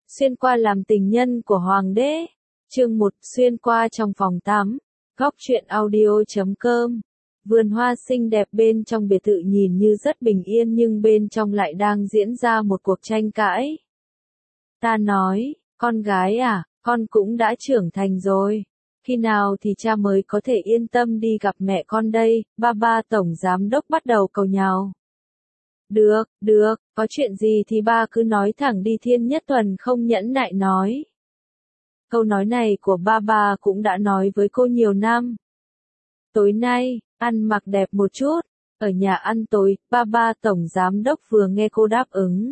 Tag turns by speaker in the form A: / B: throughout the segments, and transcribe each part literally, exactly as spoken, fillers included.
A: xuyên qua làm tình nhân của hoàng đế. Chương một, xuyên qua trong phòng tắm. Góc truyện audio chấm com. Vườn hoa xinh đẹp bên trong biệt thự nhìn như rất bình yên nhưng bên trong lại đang diễn ra một cuộc tranh cãi. Ta nói, con gái à, con cũng đã trưởng thành rồi. Khi nào thì cha mới có thể yên tâm đi gặp mẹ con đây, ba ba tổng giám đốc bắt đầu cầu nhào. Được, được, có chuyện gì thì ba cứ nói thẳng đi. Thiên Nhất Thuần không nhẫn nại nói. Câu nói này của ba ba cũng đã nói với cô nhiều năm. Tối nay, ăn mặc đẹp một chút, ở nhà ăn tối, ba ba tổng giám đốc vừa nghe cô đáp ứng.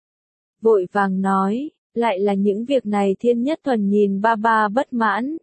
A: Vội vàng nói, lại là những việc này. Thiên Nhất Thuần nhìn ba ba bất mãn.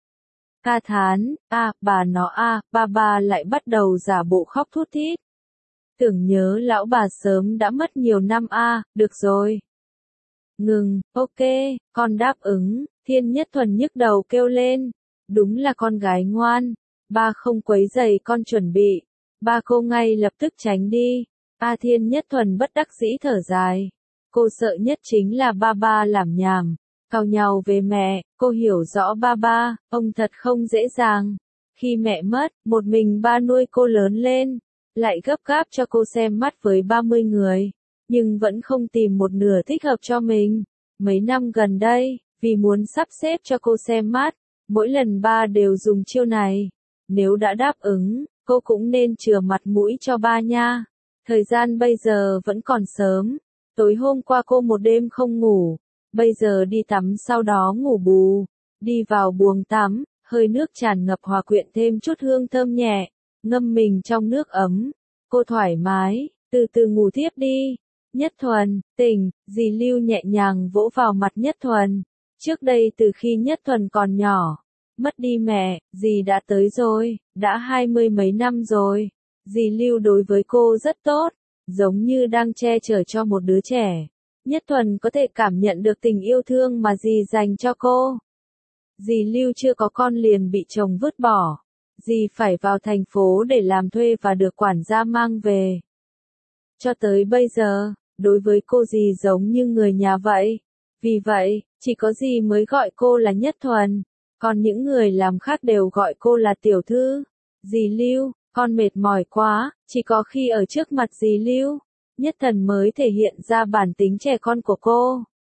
A: Ca thán, a, bà nó a, ba ba lại bắt đầu giả bộ khóc thút thít. Tưởng nhớ lão bà sớm đã mất nhiều năm a, được rồi. Ngừng, ok, con đáp ứng. Thiên Nhất Thuần nhức đầu kêu lên. Đúng là con gái ngoan. Ba không quấy rầy con chuẩn bị. Ba cô ngay lập tức tránh đi. A Thiên Nhất Thuần bất đắc dĩ thở dài. Cô sợ nhất chính là ba ba làm nhảm. Càu nhàu về mẹ, cô hiểu rõ ba ba, ông thật không dễ dàng. Khi mẹ mất, một mình ba nuôi cô lớn lên. Lại gấp gáp cho cô xem mắt với ba mươi người. Nhưng vẫn không tìm một nửa thích hợp cho mình. Mấy năm gần đây, vì muốn sắp xếp cho cô xem mắt, mỗi lần ba đều dùng chiêu này. Nếu đã đáp ứng, cô cũng nên chừa mặt mũi cho ba nha. Thời gian bây giờ vẫn còn sớm. Tối hôm qua cô một đêm không ngủ. Bây giờ đi tắm sau đó ngủ bù. Đi vào buồng tắm, hơi nước tràn ngập hòa quyện thêm chút hương thơm nhẹ. Ngâm mình trong nước ấm. Cô thoải mái, từ từ ngủ tiếp đi. Nhất Thuần, tỉnh, dì Lưu nhẹ nhàng vỗ vào mặt Nhất Thuần. Trước đây từ khi Nhất Thuần còn nhỏ, mất đi mẹ, dì đã tới rồi, đã hai mươi mấy năm rồi. Dì Lưu đối với cô rất tốt, giống như đang che chở cho một đứa trẻ. Nhất Thuần có thể cảm nhận được tình yêu thương mà dì dành cho cô. Dì Lưu chưa có con liền bị chồng vứt bỏ. Dì phải vào thành phố để làm thuê và được quản gia mang về. Cho tới bây giờ, đối với cô dì giống như người nhà vậy. Vì vậy, chỉ có dì mới gọi cô là Nhất Thuần. Còn những người làm khác đều gọi cô là tiểu thư. Dì Lưu, con mệt mỏi quá, chỉ có khi ở trước mặt dì Lưu, Nhất Thuần mới thể hiện ra bản tính trẻ con của cô.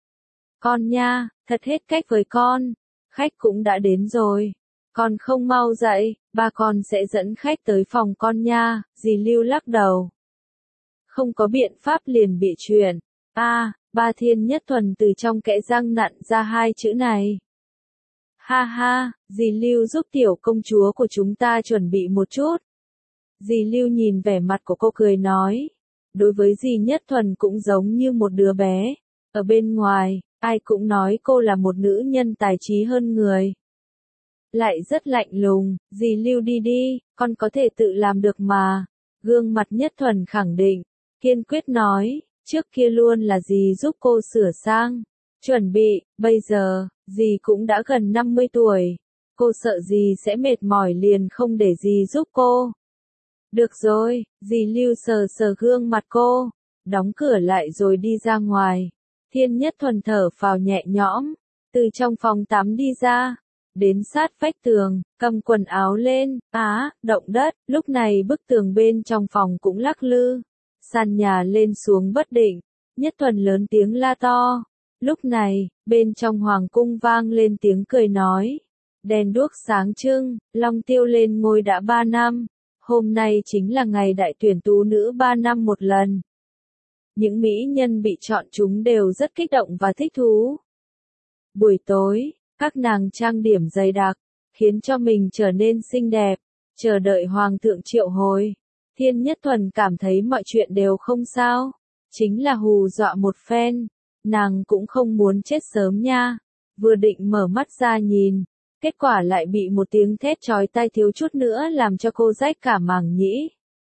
A: Con nha, thật hết cách với con. Khách cũng đã đến rồi. Con không mau dậy, ba con sẽ dẫn khách tới phòng con nha. Dì Lưu lắc đầu. Không có biện pháp liền bị chuyện. A, ba Thiên Nhất Thuần từ trong kẽ răng nặn ra hai chữ này. Ha ha, dì Lưu giúp tiểu công chúa của chúng ta chuẩn bị một chút. Dì Lưu nhìn vẻ mặt của cô cười nói. Đối với dì Nhất Thuần cũng giống như một đứa bé. Ở bên ngoài, ai cũng nói cô là một nữ nhân tài trí hơn người. Lại rất lạnh lùng, dì Lưu đi đi, con có thể tự làm được mà. Gương mặt Nhất Thuần khẳng định, kiên quyết nói, trước kia luôn là dì giúp cô sửa sang, chuẩn bị, bây giờ, dì cũng đã gần năm mươi tuổi. Cô sợ dì sẽ mệt mỏi liền không để dì giúp cô. Được rồi, dì Lưu sờ sờ gương mặt cô, đóng cửa lại rồi đi ra ngoài. Thiên Nhất Thuần thở phào nhẹ nhõm, từ trong phòng tắm đi ra. Đến sát vách tường, cầm quần áo lên, á, động đất, lúc này bức tường bên trong phòng cũng lắc lư. Sàn nhà lên xuống bất định, Nhất Thuần lớn tiếng la to. Lúc này, bên trong hoàng cung vang lên tiếng cười nói. Đèn đuốc sáng trưng, Long Tiêu lên ngôi đã ba năm. Hôm nay chính là ngày đại tuyển tú nữ ba năm một lần. Những mỹ nhân bị chọn chúng đều rất kích động và thích thú. Buổi tối, các nàng trang điểm dày đặc, khiến cho mình trở nên xinh đẹp, chờ đợi hoàng thượng triệu hồi. Thiên Nhất Thuần cảm thấy mọi chuyện đều không sao, chính là hù dọa một phen, nàng cũng không muốn chết sớm nha. Vừa định mở mắt ra nhìn, kết quả lại bị một tiếng thét chói tai thiếu chút nữa làm cho cô rách cả màng nhĩ.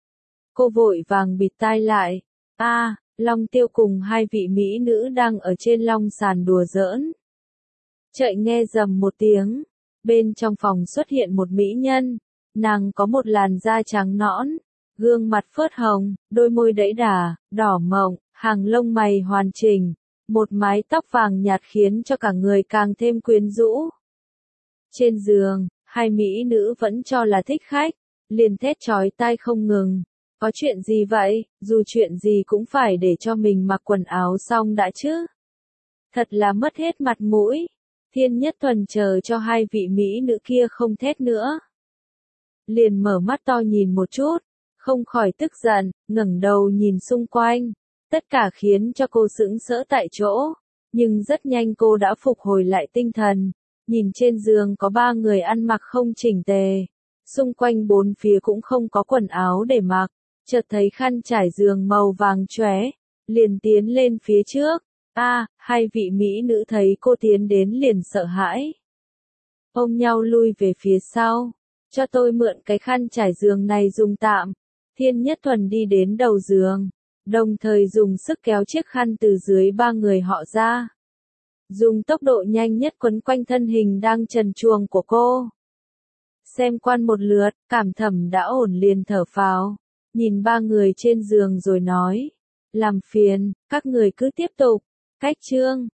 A: Cô vội vàng bịt tai lại. A, Long Tiêu cùng hai vị mỹ nữ đang ở trên long sàn đùa giỡn. Chợt nghe rầm một tiếng, bên trong phòng xuất hiện một mỹ nhân, nàng có một làn da trắng nõn, gương mặt phớt hồng, đôi môi đẫy đà, đỏ mọng, hàng lông mày hoàn chỉnh, một mái tóc vàng nhạt khiến cho cả người càng thêm quyến rũ. Trên giường, hai mỹ nữ vẫn cho là thích khách, liền thét chói tai không ngừng. Có chuyện gì vậy, dù chuyện gì cũng phải để cho mình mặc quần áo xong đã chứ. Thật là mất hết mặt mũi. Thiên Nhất Thuần chờ cho hai vị mỹ nữ kia không thét nữa. Liền mở mắt to nhìn một chút, không khỏi tức giận, ngẩng đầu nhìn xung quanh. Tất cả khiến cho cô sững sỡ tại chỗ, nhưng rất nhanh cô đã phục hồi lại tinh thần. Nhìn trên giường có ba người ăn mặc không chỉnh tề, xung quanh bốn phía cũng không có quần áo để mặc, chợt thấy khăn trải giường màu vàng chóe, liền tiến lên phía trước. A, à, hai vị mỹ nữ thấy cô tiến đến liền sợ hãi. Ôm nhau lui về phía sau, cho tôi mượn cái khăn trải giường này dùng tạm. Thiên Nhất Thuần đi đến đầu giường, đồng thời dùng sức kéo chiếc khăn từ dưới ba người họ ra. Dùng tốc độ nhanh nhất quấn quanh thân hình đang trần truồng của cô. Xem quan một lượt, cảm thẩm đã ổn liền thở phào, nhìn ba người trên giường rồi nói. Làm phiền, các người cứ tiếp tục. Cách chương